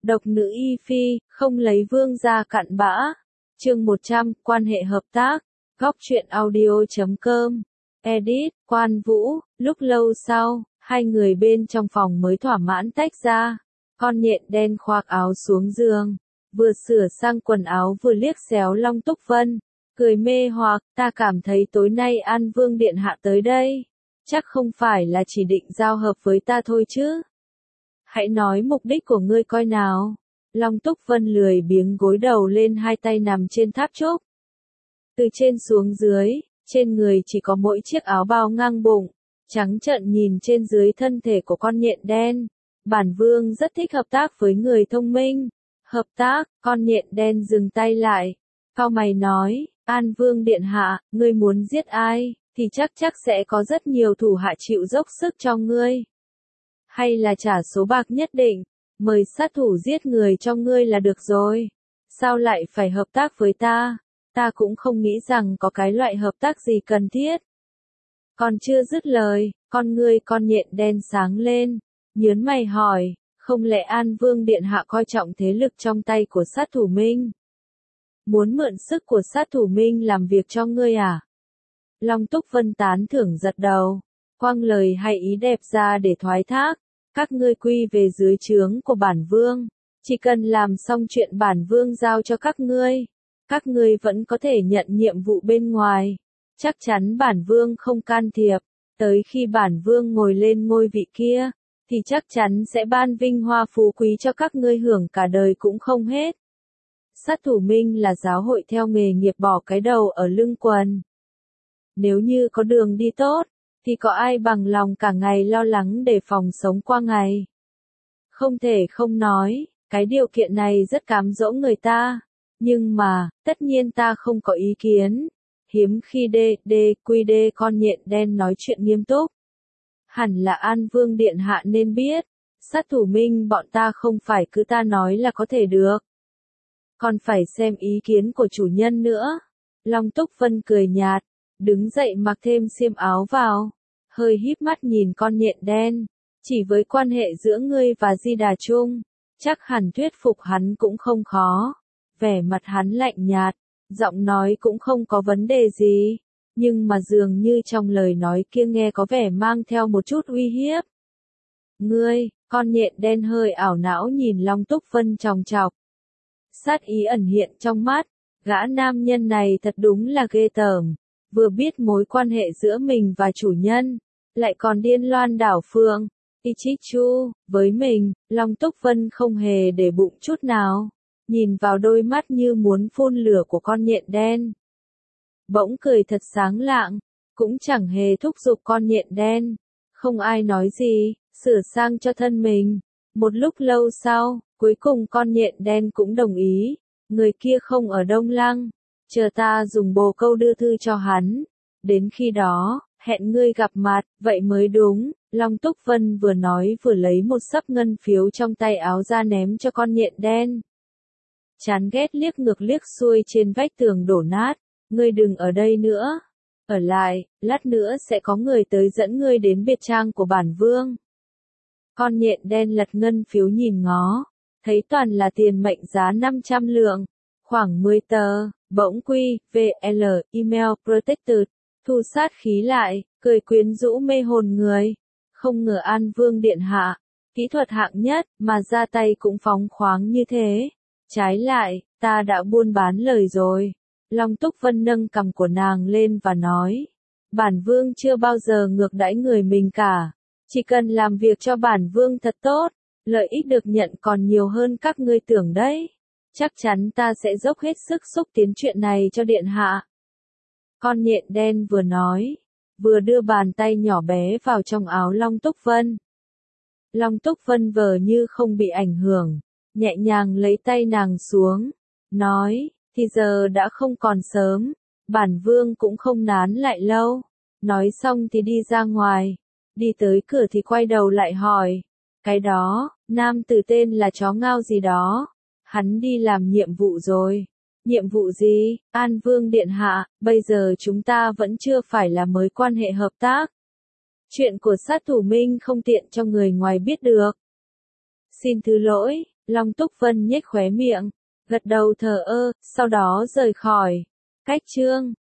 Độc nữ Y Phi, không lấy vương gia cặn bã. Chương 100, quan hệ hợp tác. Góc truyện audio.com. Edit, Quan Vũ. Lúc lâu sau, hai người bên trong phòng mới thỏa mãn tách ra. Con nhện đen khoác áo xuống giường, vừa sửa sang quần áo vừa liếc xéo Long Túc Vân, cười mê hoặc, ta cảm thấy tối nay An Vương điện hạ tới đây, chắc không phải là chỉ định giao hợp với ta thôi chứ. Hãy nói mục đích của ngươi coi nào. Long Túc Vân lười biếng gối đầu lên hai tay nằm trên tháp trúc. Từ trên xuống dưới, trên người chỉ có mỗi chiếc áo bao ngang bụng, trắng trợn nhìn trên dưới thân thể của con nhện đen. Bản vương rất thích hợp tác với người thông minh. Hợp tác, con nhện đen dừng tay lại. Cau mày nói, An Vương điện hạ, ngươi muốn giết ai, thì chắc sẽ có rất nhiều thủ hạ chịu dốc sức cho ngươi. Hay là trả số bạc nhất định, mời sát thủ giết người cho ngươi là được rồi. Sao lại phải hợp tác với ta? Ta cũng không nghĩ rằng có cái loại hợp tác gì cần thiết. Còn chưa dứt lời, con nhện đen sáng lên, nhớn mày hỏi, không lẽ An Vương điện hạ coi trọng thế lực trong tay của sát thủ Minh? Muốn mượn sức của sát thủ Minh làm việc cho ngươi à? Long Túc Vân tán thưởng giật đầu, quăng lời hay ý đẹp ra để thoái thác. Các ngươi quy về dưới trướng của bản vương, chỉ cần làm xong chuyện bản vương giao cho các ngươi vẫn có thể nhận nhiệm vụ bên ngoài. Chắc chắn bản vương không can thiệp, tới khi bản vương ngồi lên ngôi vị kia, thì chắc chắn sẽ ban vinh hoa phú quý cho các ngươi hưởng cả đời cũng không hết. Sát thủ Minh là giáo hội theo nghề nghiệp bỏ cái đầu ở lưng quần. Nếu như có đường đi tốt, thì có ai bằng lòng cả ngày lo lắng để phòng sống qua ngày. Không thể không nói, cái điều kiện này rất cám dỗ người ta, nhưng mà, tất nhiên ta không có ý kiến. Hiếm khi QD con nhện đen nói chuyện nghiêm túc. Hẳn là An Vương điện hạ nên biết, sát thủ Minh bọn ta không phải cứ ta nói là có thể được. Còn phải xem ý kiến của chủ nhân nữa. Long Túc Vân cười nhạt, đứng dậy mặc thêm xiêm áo vào, hơi híp mắt nhìn con nhện đen. Chỉ với quan hệ giữa ngươi và Di Đà Trung, chắc hẳn thuyết phục hắn cũng không khó. Vẻ mặt hắn lạnh nhạt, giọng nói cũng không có vấn đề gì, nhưng mà dường như trong lời nói kia nghe có vẻ mang theo một chút uy hiếp. Ngươi, con nhện đen hơi ảo não nhìn Long Túc Vân chòng chọc. Sát ý ẩn hiện trong mắt, gã nam nhân này thật đúng là ghê tởm, vừa biết mối quan hệ giữa mình và chủ nhân, lại còn điên loan đảo phương. Ichichu, với mình, Long Túc Vân không hề để bụng chút nào, nhìn vào đôi mắt như muốn phun lửa của con nhện đen. Bỗng cười thật sáng lạng, cũng chẳng hề thúc giục con nhện đen. Không ai nói gì, sửa sang cho thân mình. Một lúc lâu sau, cuối cùng con nhện đen cũng đồng ý. Người kia không ở Đông Lăng, chờ ta dùng bồ câu đưa thư cho hắn. Đến khi đó, hẹn ngươi gặp mặt, vậy mới đúng. Long Túc Vân vừa nói vừa lấy một xấp ngân phiếu trong tay áo ra ném cho con nhện đen. Chán ghét liếc ngược liếc xuôi trên vách tường đổ nát. Ngươi đừng ở đây nữa. Ở lại, lát nữa sẽ có người tới dẫn ngươi đến biệt trang của bản vương. Con nhện đen lật ngân phiếu nhìn ngó, thấy toàn là tiền mệnh giá 500 lượng, khoảng 10 tờ, bỗng QVL, email protected, thu sát khí lại, cười quyến rũ mê hồn người. Không ngờ An Vương điện hạ, kỹ thuật hạng nhất, mà ra tay cũng phóng khoáng như thế. Trái lại, ta đã buôn bán lời rồi. Long Túc Vân nâng cằm của nàng lên và nói, bản vương chưa bao giờ ngược đãi người mình cả. Chỉ cần làm việc cho bản vương thật tốt, lợi ích được nhận còn nhiều hơn các ngươi tưởng đấy. Chắc chắn ta sẽ dốc hết sức xúc tiến chuyện này cho điện hạ. Con nhện đen vừa nói, vừa đưa bàn tay nhỏ bé vào trong áo Long Túc Vân. Long Túc Vân vờ như không bị ảnh hưởng, nhẹ nhàng lấy tay nàng xuống, nói, thì giờ đã không còn sớm, bản vương cũng không nán lại lâu. Nói xong thì đi ra ngoài, đi tới cửa thì quay đầu lại hỏi, cái đó, nam tử tên là chó ngao gì đó, hắn đi làm nhiệm vụ rồi. Nhiệm vụ gì? An Vương điện hạ, bây giờ chúng ta vẫn chưa phải là mới quan hệ hợp tác. Chuyện của sát thủ Minh không tiện cho người ngoài biết được. Xin thứ lỗi, Long Túc Vân nhếch khóe miệng, gật đầu thờ ơ, sau đó rời khỏi. Cách chương